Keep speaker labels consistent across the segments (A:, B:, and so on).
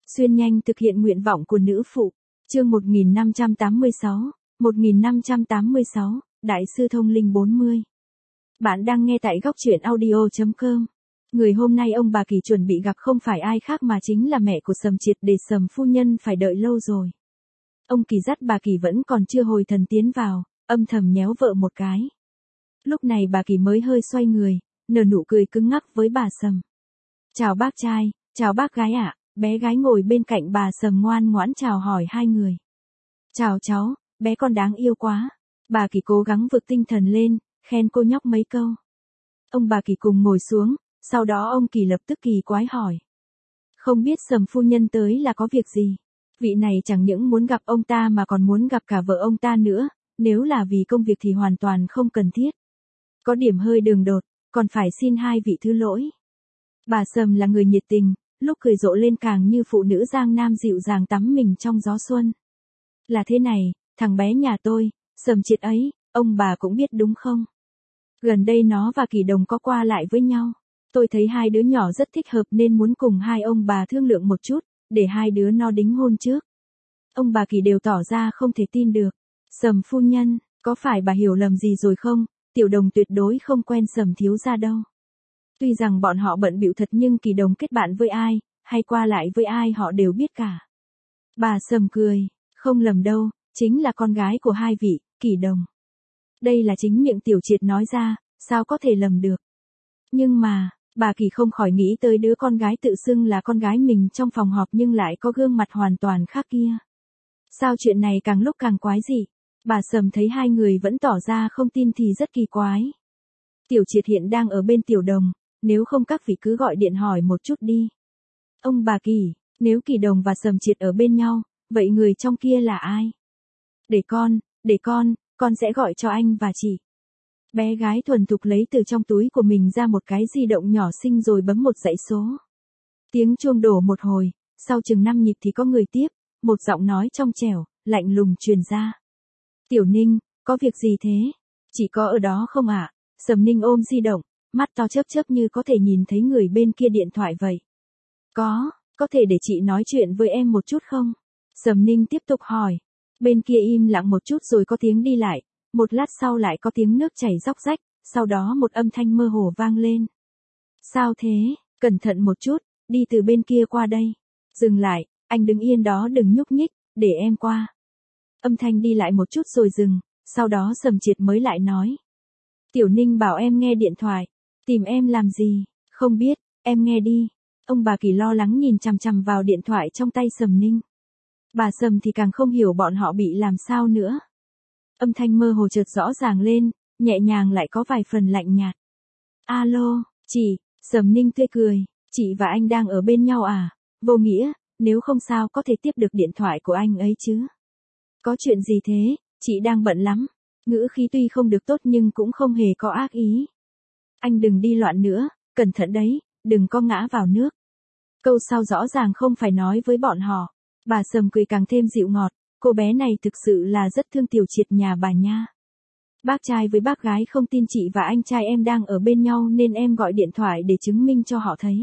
A: Xuyên nhanh thực hiện nguyện vọng của nữ phụ. Chương 1586, Đại sư thông linh 40. Bạn đang nghe tại góc truyện audio.com. Người hôm nay ông bà Kỳ chuẩn bị gặp không phải ai khác mà chính là mẹ của Sầm Triệt, để Sầm phu nhân phải đợi lâu rồi. Ông Kỳ dắt bà Kỳ vẫn còn chưa hồi thần tiến vào, âm thầm nhéo vợ một cái. Lúc này bà Kỳ mới hơi xoay người, nở nụ cười cứng ngắc với bà Sầm. Chào bác trai, chào bác gái ạ. Bé gái ngồi bên cạnh bà Sầm ngoan ngoãn chào hỏi hai người. Chào cháu, bé con đáng yêu quá. Bà Kỳ cố gắng vực tinh thần lên, khen cô nhóc mấy câu. Ông bà Kỳ cùng ngồi xuống, sau đó ông Kỳ lập tức kỳ quái hỏi. Không biết Sầm phu nhân tới là có việc gì? Vị này chẳng những muốn gặp ông ta mà còn muốn gặp cả vợ ông ta nữa, nếu là vì công việc thì hoàn toàn không cần thiết. Có điểm hơi đường đột, còn phải xin hai vị thứ lỗi. Bà Sầm là người nhiệt tình, lúc cười rộ lên càng như phụ nữ Giang Nam dịu dàng tắm mình trong gió xuân. Là thế này, thằng bé nhà tôi, Sầm Triệt ấy, ông bà cũng biết đúng không? Gần đây nó và Kỳ Đồng có qua lại với nhau. Tôi thấy hai đứa nhỏ rất thích hợp nên muốn cùng hai ông bà thương lượng một chút, để hai đứa nó đính hôn trước. Ông bà Kỳ đều tỏ ra không thể tin được. Sầm phu nhân, có phải bà hiểu lầm gì rồi không? Tiểu Đồng tuyệt đối không quen Sầm thiếu gia đâu. Tuy rằng bọn họ bận bịu thật nhưng Kỳ Đồng kết bạn với ai, hay qua lại với ai họ đều biết cả. Bà Sầm cười, không lầm đâu, chính là con gái của hai vị, Kỳ Đồng. Đây là chính miệng Tiểu Triệt nói ra, sao có thể lầm được. Nhưng mà, bà Kỳ không khỏi nghĩ tới đứa con gái tự xưng là con gái mình trong phòng họp nhưng lại có gương mặt hoàn toàn khác kia. Sao chuyện này càng lúc càng quái dị? Bà Sầm thấy hai người vẫn tỏ ra không tin thì rất kỳ quái. Tiểu Triệt hiện đang ở bên Tiểu Đồng, nếu không các vị cứ gọi điện hỏi một chút đi. Ông bà Kỳ, nếu Kỳ Đồng và Sầm Triệt ở bên nhau, vậy người trong kia là ai? Để con sẽ gọi cho anh và chị. Bé gái thuần thục lấy từ trong túi của mình ra một cái di động nhỏ xinh rồi bấm một dãy số. Tiếng chuông đổ một hồi, sau chừng 5 nhịp thì có người tiếp, một giọng nói trong trẻo, lạnh lùng truyền ra. Tiểu Ninh, có việc gì thế? Chị có ở đó không ạ? Sầm Ninh ôm di động, mắt to chớp chớp như có thể nhìn thấy người bên kia điện thoại vậy. Có thể để chị nói chuyện với em một chút không? Sầm Ninh tiếp tục hỏi. Bên kia im lặng một chút rồi có tiếng đi lại, một lát sau lại có tiếng nước chảy róc rách, sau đó một âm thanh mơ hồ vang lên. Sao thế? Cẩn thận một chút, đi từ bên kia qua đây. Dừng lại, anh đứng yên đó đừng nhúc nhích, để em qua. Âm thanh đi lại một chút rồi dừng, sau đó Sầm Triệt mới lại nói. Tiểu Ninh bảo em nghe điện thoại, tìm em làm gì? Không biết, em nghe đi. Ông bà Kỳ lo lắng nhìn chằm chằm vào điện thoại trong tay Sầm Ninh. Bà Sầm thì càng không hiểu bọn họ bị làm sao nữa. Âm thanh mơ hồ chợt rõ ràng lên, nhẹ nhàng lại có vài phần lạnh nhạt. Alo, chị, Sầm Ninh tươi cười, chị và anh đang ở bên nhau à? Vô nghĩa, nếu không sao có thể tiếp được điện thoại của anh ấy chứ? Có chuyện gì thế, chị đang bận lắm. Ngữ khí tuy không được tốt nhưng cũng không hề có ác ý. Anh đừng đi loạn nữa, cẩn thận đấy, đừng có ngã vào nước. Câu sau rõ ràng không phải nói với bọn họ. Bà Sầm cười càng thêm dịu ngọt, cô bé này thực sự là rất thương Tiểu Triệt nhà bà nha. Bác trai với bác gái không tin chị và anh trai em đang ở bên nhau nên em gọi điện thoại để chứng minh cho họ thấy.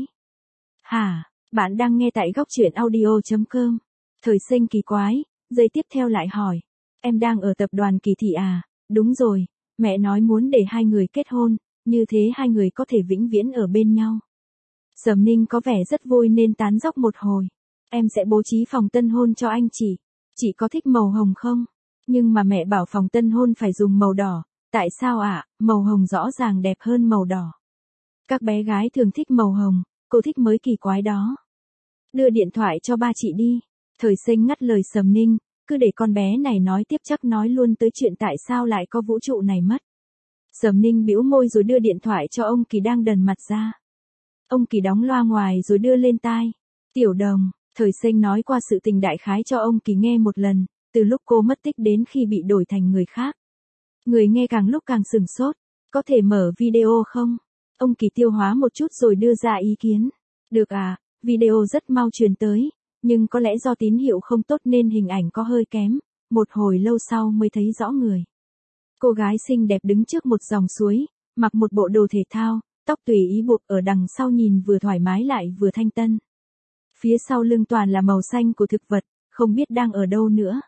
A: Hả, bạn đang nghe tại góc truyện audio.com. Thời sinh kỳ quái, giây tiếp theo lại hỏi. Em đang ở tập đoàn Kỳ Thị à? Đúng rồi, mẹ nói muốn để hai người kết hôn, như thế hai người có thể vĩnh viễn ở bên nhau. Sầm Ninh có vẻ rất vui nên tán dóc một hồi. Em sẽ bố trí phòng tân hôn cho anh chị có thích màu hồng không? Nhưng mà mẹ bảo phòng tân hôn phải dùng màu đỏ, tại sao ạ? Màu hồng rõ ràng đẹp hơn màu đỏ. Các bé gái thường thích màu hồng, cô thích mới kỳ quái đó. Đưa điện thoại cho ba chị đi. Thời sinh ngắt lời Sầm Ninh, cứ để con bé này nói tiếp chắc nói luôn tới chuyện tại sao lại có vũ trụ này mất. Sầm Ninh bĩu môi rồi đưa điện thoại cho ông Kỳ đang đần mặt ra. Ông Kỳ đóng loa ngoài rồi đưa lên tai. Tiểu Đồng, Thời sinh nói qua sự tình đại khái cho ông Kỳ nghe một lần, từ lúc cô mất tích đến khi bị đổi thành người khác. Người nghe càng lúc càng sửng sốt, có thể mở video không? Ông Kỳ tiêu hóa một chút rồi đưa ra ý kiến. Được à, video rất mau truyền tới, nhưng có lẽ do tín hiệu không tốt nên hình ảnh có hơi kém, một hồi lâu sau mới thấy rõ người. Cô gái xinh đẹp đứng trước một dòng suối, mặc một bộ đồ thể thao, tóc tùy ý buộc ở đằng sau nhìn vừa thoải mái lại vừa thanh tân. Phía sau lưng toàn là màu xanh của thực vật, không biết đang ở đâu nữa.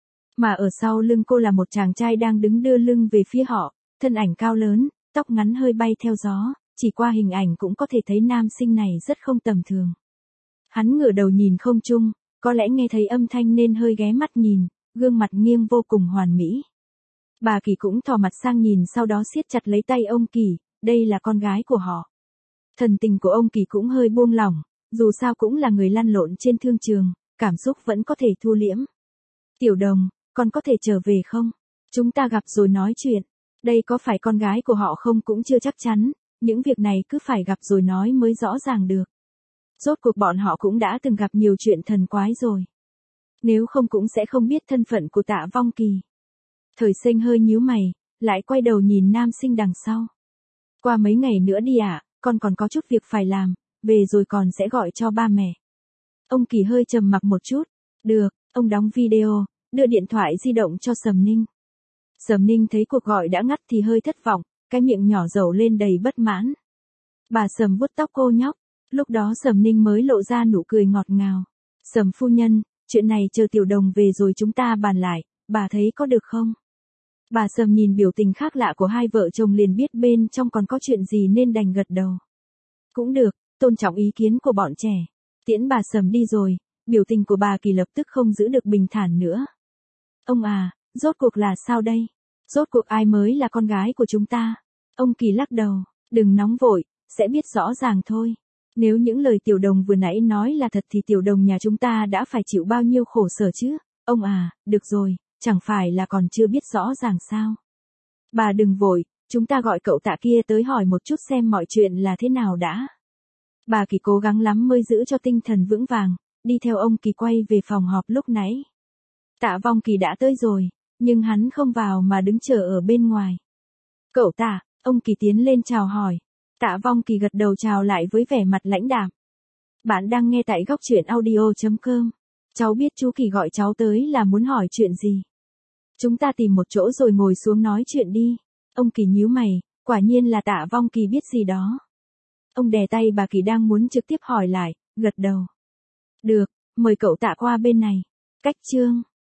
A: Mà ở sau lưng cô là một chàng trai đang đứng đưa lưng về phía họ, thân ảnh cao lớn, tóc ngắn hơi bay theo gió, chỉ qua hình ảnh cũng có thể thấy nam sinh này rất không tầm thường. Hắn ngửa đầu nhìn không trung, có lẽ nghe thấy âm thanh nên hơi ghé mắt nhìn, gương mặt nghiêng vô cùng hoàn mỹ. Bà Kỳ cũng thò mặt sang nhìn sau đó siết chặt lấy tay ông Kỳ, đây là con gái của họ. Thần tình của ông Kỳ cũng hơi buông lỏng, dù sao cũng là người lăn lộn trên thương trường, cảm xúc vẫn có thể thu liễm. Tiểu Đồng, con có thể trở về không? Chúng ta gặp rồi nói chuyện. Đây có phải con gái của họ không cũng chưa chắc chắn, những việc này cứ phải gặp rồi nói mới rõ ràng được. Rốt cuộc bọn họ cũng đã từng gặp nhiều chuyện thần quái rồi. Nếu không cũng sẽ không biết thân phận của Tạ Vong Kỳ. Thời Sinh hơi nhíu mày, lại quay đầu nhìn nam sinh đằng sau. Qua mấy ngày nữa đi ạ, con còn có chút việc phải làm, về rồi còn sẽ gọi cho ba mẹ. Ông Kỳ hơi trầm mặc một chút. Được, ông đóng video, đưa điện thoại di động cho Sầm Ninh. Sầm Ninh thấy cuộc gọi đã ngắt thì hơi thất vọng, cái miệng nhỏ dầu lên đầy bất mãn. Bà Sầm vuốt tóc cô nhóc, lúc đó Sầm Ninh mới lộ ra nụ cười ngọt ngào. Sầm phu nhân, chuyện này chờ Tiểu Đồng về rồi chúng ta bàn lại, bà thấy có được không? Bà Sầm nhìn biểu tình khác lạ của hai vợ chồng liền biết bên trong còn có chuyện gì nên đành gật đầu. Cũng được, tôn trọng ý kiến của bọn trẻ. Tiễn bà Sầm đi rồi, biểu tình của bà Kỳ lập tức không giữ được bình thản nữa. Ông à, rốt cuộc là sao đây? Rốt cuộc ai mới là con gái của chúng ta? Ông Kỳ lắc đầu, đừng nóng vội, sẽ biết rõ ràng thôi. Nếu những lời Tiểu Đồng vừa nãy nói là thật thì Tiểu Đồng nhà chúng ta đã phải chịu bao nhiêu khổ sở chứ? Ông à, được rồi, chẳng phải là còn chưa biết rõ ràng sao? Bà đừng vội, chúng ta gọi cậu Tạ kia tới hỏi một chút xem mọi chuyện là thế nào đã. Bà Kỳ cố gắng lắm mới giữ cho tinh thần vững vàng, đi theo ông Kỳ quay về phòng họp lúc nãy. Tạ Vong Kỳ đã tới rồi, nhưng hắn không vào mà đứng chờ ở bên ngoài. Cậu Tạ, ông Kỳ tiến lên chào hỏi. Tạ Vong Kỳ gật đầu chào lại với vẻ mặt lãnh đạm. Bạn đang nghe tại góc truyện audio.com. Cháu biết chú Kỳ gọi cháu tới là muốn hỏi chuyện gì. Chúng ta tìm một chỗ rồi ngồi xuống nói chuyện đi. Ông Kỳ nhíu mày, quả nhiên là Tạ Vong Kỳ biết gì đó. Ông đè tay bà Kỳ đang muốn trực tiếp hỏi lại, gật đầu. Được, mời cậu Tạ qua bên này. Cách chương.